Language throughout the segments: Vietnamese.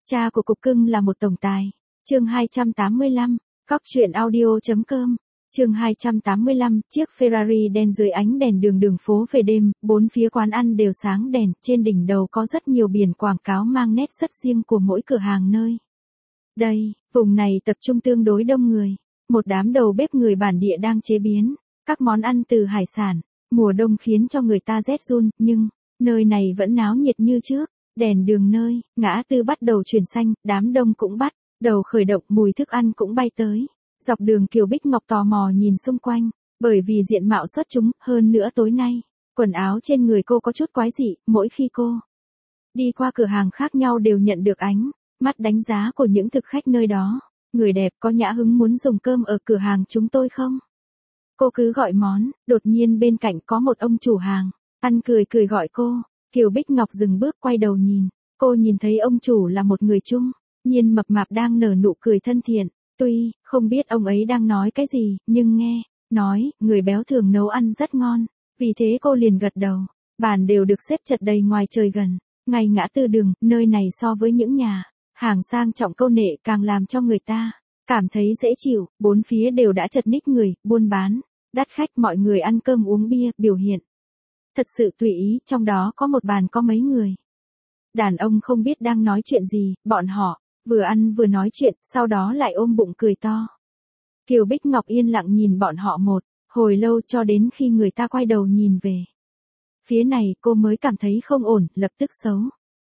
Cha của cục cưng là một tổng tài. Chương 285, cóc.audio.com. Chương 285, chiếc Ferrari đen dưới ánh đèn đường phố về đêm, bốn phía quán ăn đều sáng đèn, trên đỉnh đầu có rất nhiều biển quảng cáo mang nét rất riêng của mỗi cửa hàng nơi. Đây, vùng này tập trung tương đối đông người, một đám đầu bếp người bản địa đang chế biến các món ăn từ hải sản. Mùa đông khiến cho người ta rét run, nhưng nơi này vẫn náo nhiệt như trước. Đèn đường nơi ngã tư bắt đầu chuyển xanh, đám đông cũng bắt đầu khởi động, mùi thức ăn cũng bay tới. Dọc đường Kiều Bích Ngọc tò mò nhìn xung quanh, bởi vì diện mạo xuất chúng, hơn nữa tối nay, quần áo trên người cô có chút quái dị, mỗi khi cô đi qua cửa hàng khác nhau đều nhận được ánh mắt đánh giá của những thực khách nơi đó. Người đẹp có nhã hứng muốn dùng cơm ở cửa hàng chúng tôi không? Cô cứ gọi món, đột nhiên bên cạnh có một ông chủ hàng, ăn cười gọi cô. Kiều Bích Ngọc dừng bước quay đầu nhìn, cô nhìn thấy ông chủ là một người Trung niên mập mạp đang nở nụ cười thân thiện. Tuy không biết ông ấy đang nói cái gì, nhưng nghe nói người béo thường nấu ăn rất ngon, vì thế cô liền gật đầu. Bàn đều được xếp chật đầy ngoài trời gần ngay ngã tư đường, nơi này so với những nhà hàng sang trọng câu nệ càng làm cho người ta cảm thấy dễ chịu. Bốn phía đều đã chật ních người buôn bán, đắt khách, mọi người ăn cơm uống bia, biểu hiện thật sự tùy ý. Trong đó có một bàn có mấy người đàn ông không biết đang nói chuyện gì, bọn họ vừa ăn vừa nói chuyện, sau đó lại ôm bụng cười to. Kiều Bích Ngọc yên lặng nhìn bọn họ một hồi lâu, cho đến khi người ta quay đầu nhìn về phía này, cô mới cảm thấy không ổn, lập tức xấu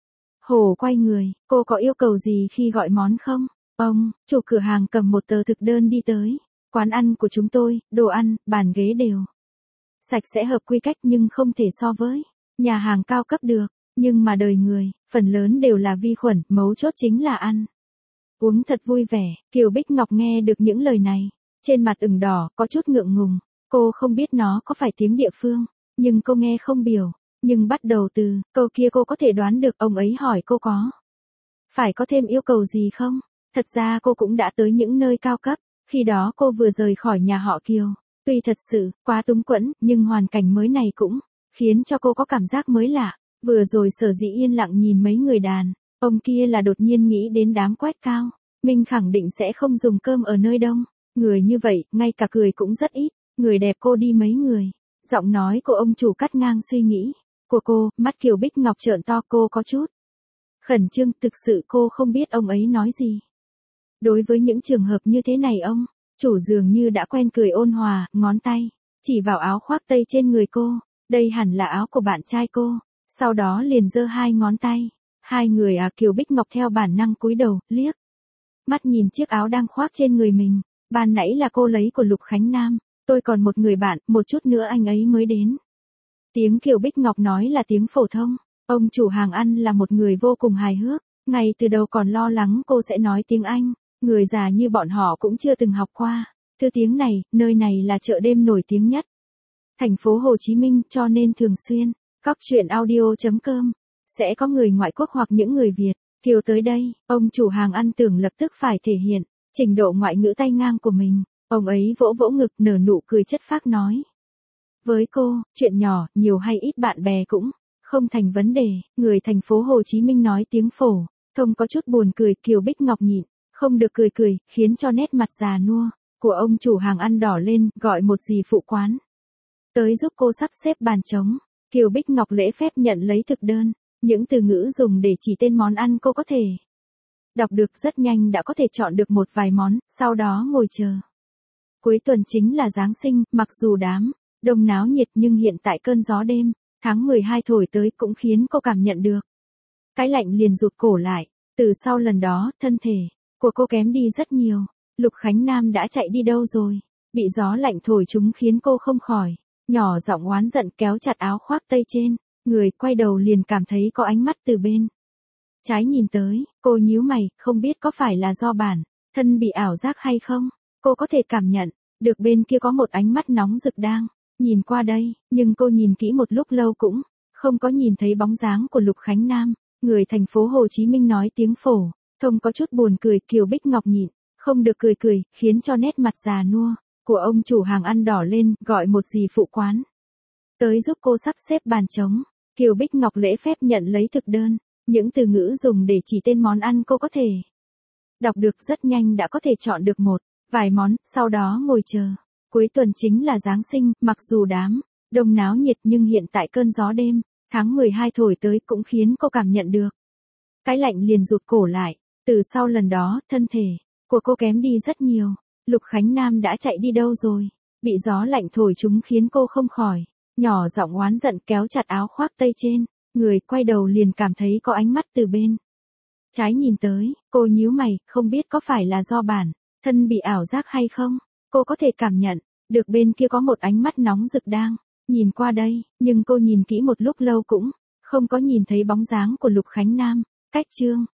hổ quay người. Cô có yêu cầu gì khi gọi món không? Ông chủ cửa hàng cầm một tờ thực đơn đi tới. Quán ăn của chúng tôi, đồ ăn, bàn ghế đều sạch sẽ hợp quy cách, nhưng không thể so với nhà hàng cao cấp được. Nhưng mà đời người, phần lớn đều là vi khuẩn, mấu chốt chính là ăn uống thật vui vẻ. Kiều Bích Ngọc nghe được những lời này, trên mặt ửng đỏ, có chút ngượng ngùng. Cô không biết nó có phải tiếng địa phương, nhưng cô nghe không biểu. Nhưng bắt đầu từ câu kia cô có thể đoán được ông ấy hỏi cô có phải có thêm yêu cầu gì không. Thật ra cô cũng đã tới những nơi cao cấp, khi đó cô vừa rời khỏi nhà họ Kiều. Tuy thật sự quá túng quẫn, nhưng hoàn cảnh mới này cũng khiến cho cô có cảm giác mới lạ. Vừa rồi sở dĩ yên lặng nhìn mấy người đàn ông kia là đột nhiên nghĩ đến đám quách cao Minh khẳng định sẽ không dùng cơm ở nơi đông người như vậy, ngay cả cười cũng rất ít. Người đẹp cô đi mấy người. Giọng nói của ông chủ cắt ngang suy nghĩ của cô. Mắt Kiều Bích Ngọc trợn to, cô có chút khẩn trương, thực sự cô không biết ông ấy nói gì. Đối với những trường hợp như thế này, ông chủ dường như đã quen cười ôn hòa, ngón tay chỉ vào áo khoác tây trên người cô. Đây hẳn là áo của bạn trai cô. Sau đó liền giơ hai ngón tay. Hai người Kiều Bích Ngọc theo bản năng cúi đầu, liếc mắt nhìn chiếc áo đang khoác trên người mình. Ban nãy là cô lấy của Lục Khánh Nam. Tôi còn một người bạn, một chút nữa anh ấy mới đến. Tiếng Kiều Bích Ngọc nói là tiếng phổ thông. Ông chủ hàng ăn là một người vô cùng hài hước. Ngay từ đầu còn lo lắng cô sẽ nói tiếng Anh. Người già như bọn họ cũng chưa từng học qua thứ tiếng này. Nơi này là chợ đêm nổi tiếng nhất thành phố Hồ Chí Minh, cho nên thường xuyên cóc.audio.com sẽ có người ngoại quốc hoặc những người Việt Kiều tới đây. Ông chủ hàng ăn tưởng lập tức phải thể hiện trình độ ngoại ngữ tay ngang của mình. Ông ấy vỗ vỗ ngực, nở nụ cười chất phác nói với cô, chuyện nhỏ, nhiều hay ít bạn bè cũng không thành vấn đề. Người thành phố Hồ Chí Minh nói tiếng phổ thông có chút buồn cười. Kiều Bích Ngọc nhịn không được cười, khiến cho nét mặt già nua của ông chủ hàng ăn đỏ lên. Gọi một dì phụ quán tới giúp cô sắp xếp bàn trống. Kiều Bích Ngọc lễ phép nhận lấy thực đơn. Những từ ngữ dùng để chỉ tên món ăn cô có thể đọc được, rất nhanh đã có thể chọn được một vài món, sau đó ngồi chờ. Cuối tuần chính là Giáng sinh, mặc dù đám đông náo nhiệt, nhưng hiện tại cơn gió đêm tháng 12 thổi tới cũng khiến cô cảm nhận được cái lạnh, liền rụt cổ lại. Từ sau lần đó, thân thể của cô kém đi rất nhiều. Lục Khánh Nam đã chạy đi đâu rồi? Bị gió lạnh thổi chúng khiến cô không khỏi nhỏ giọng oán giận, kéo chặt áo khoác tây trên người, quay đầu liền cảm thấy có ánh mắt từ bên trái nhìn tới. Cô nhíu mày, không biết có phải là do bản thân bị ảo giác hay không. Cô có thể cảm nhận được bên kia có một ánh mắt nóng rực đang nhìn qua đây, nhưng cô nhìn kỹ một lúc lâu cũng không có nhìn thấy bóng dáng của Lục Khánh Nam. Người thành phố Hồ Chí Minh nói tiếng phổ thông có chút buồn cười. Kiều Bích Ngọc nhịn không được cười, khiến cho nét mặt già nua của ông chủ hàng ăn đỏ lên. Gọi một dì phụ quán tới giúp cô sắp xếp bàn trống. Kiều Bích Ngọc lễ phép nhận lấy thực đơn. Những từ ngữ dùng để chỉ tên món ăn cô có thể đọc được rất nhanh đã có thể chọn được một vài món, sau đó ngồi chờ. Cuối tuần chính là Giáng sinh, mặc dù đám đông náo nhiệt nhưng hiện tại cơn gió đêm tháng 12 thổi tới cũng khiến cô cảm nhận được cái lạnh liền rụt cổ lại. Từ sau lần đó, thân thể của cô kém đi rất nhiều. Lục Khánh Nam đã chạy đi đâu rồi? Bị gió lạnh thổi chúng khiến cô không khỏi nhỏ giọng oán giận, kéo chặt áo khoác tây trên người, quay đầu liền cảm thấy có ánh mắt từ bên trái nhìn tới. Cô nhíu mày, không biết có phải là do bản thân bị ảo giác hay không. Cô có thể cảm nhận được bên kia có một ánh mắt nóng rực đang nhìn qua đây, nhưng cô nhìn kỹ một lúc lâu cũng không có nhìn thấy bóng dáng của Lục Khánh Nam. Cách Trương